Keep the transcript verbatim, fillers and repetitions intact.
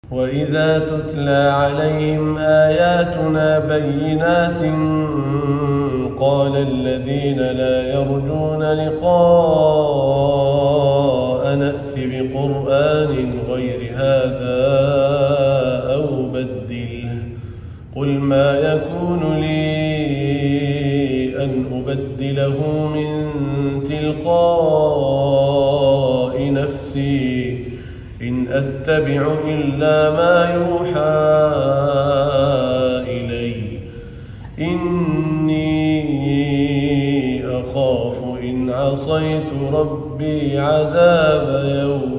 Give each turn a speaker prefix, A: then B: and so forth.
A: وإذا تتلى عليهم آياتنا بينات قال الذين لا يرجون لقاء نأت بقرآن غير هذا أو بدله قل ما يكون لي أن أبدله من تلقاء نفسي إن أتبع إلا ما يوحى إلي إني أخاف إن عصيت ربي عذاب يوم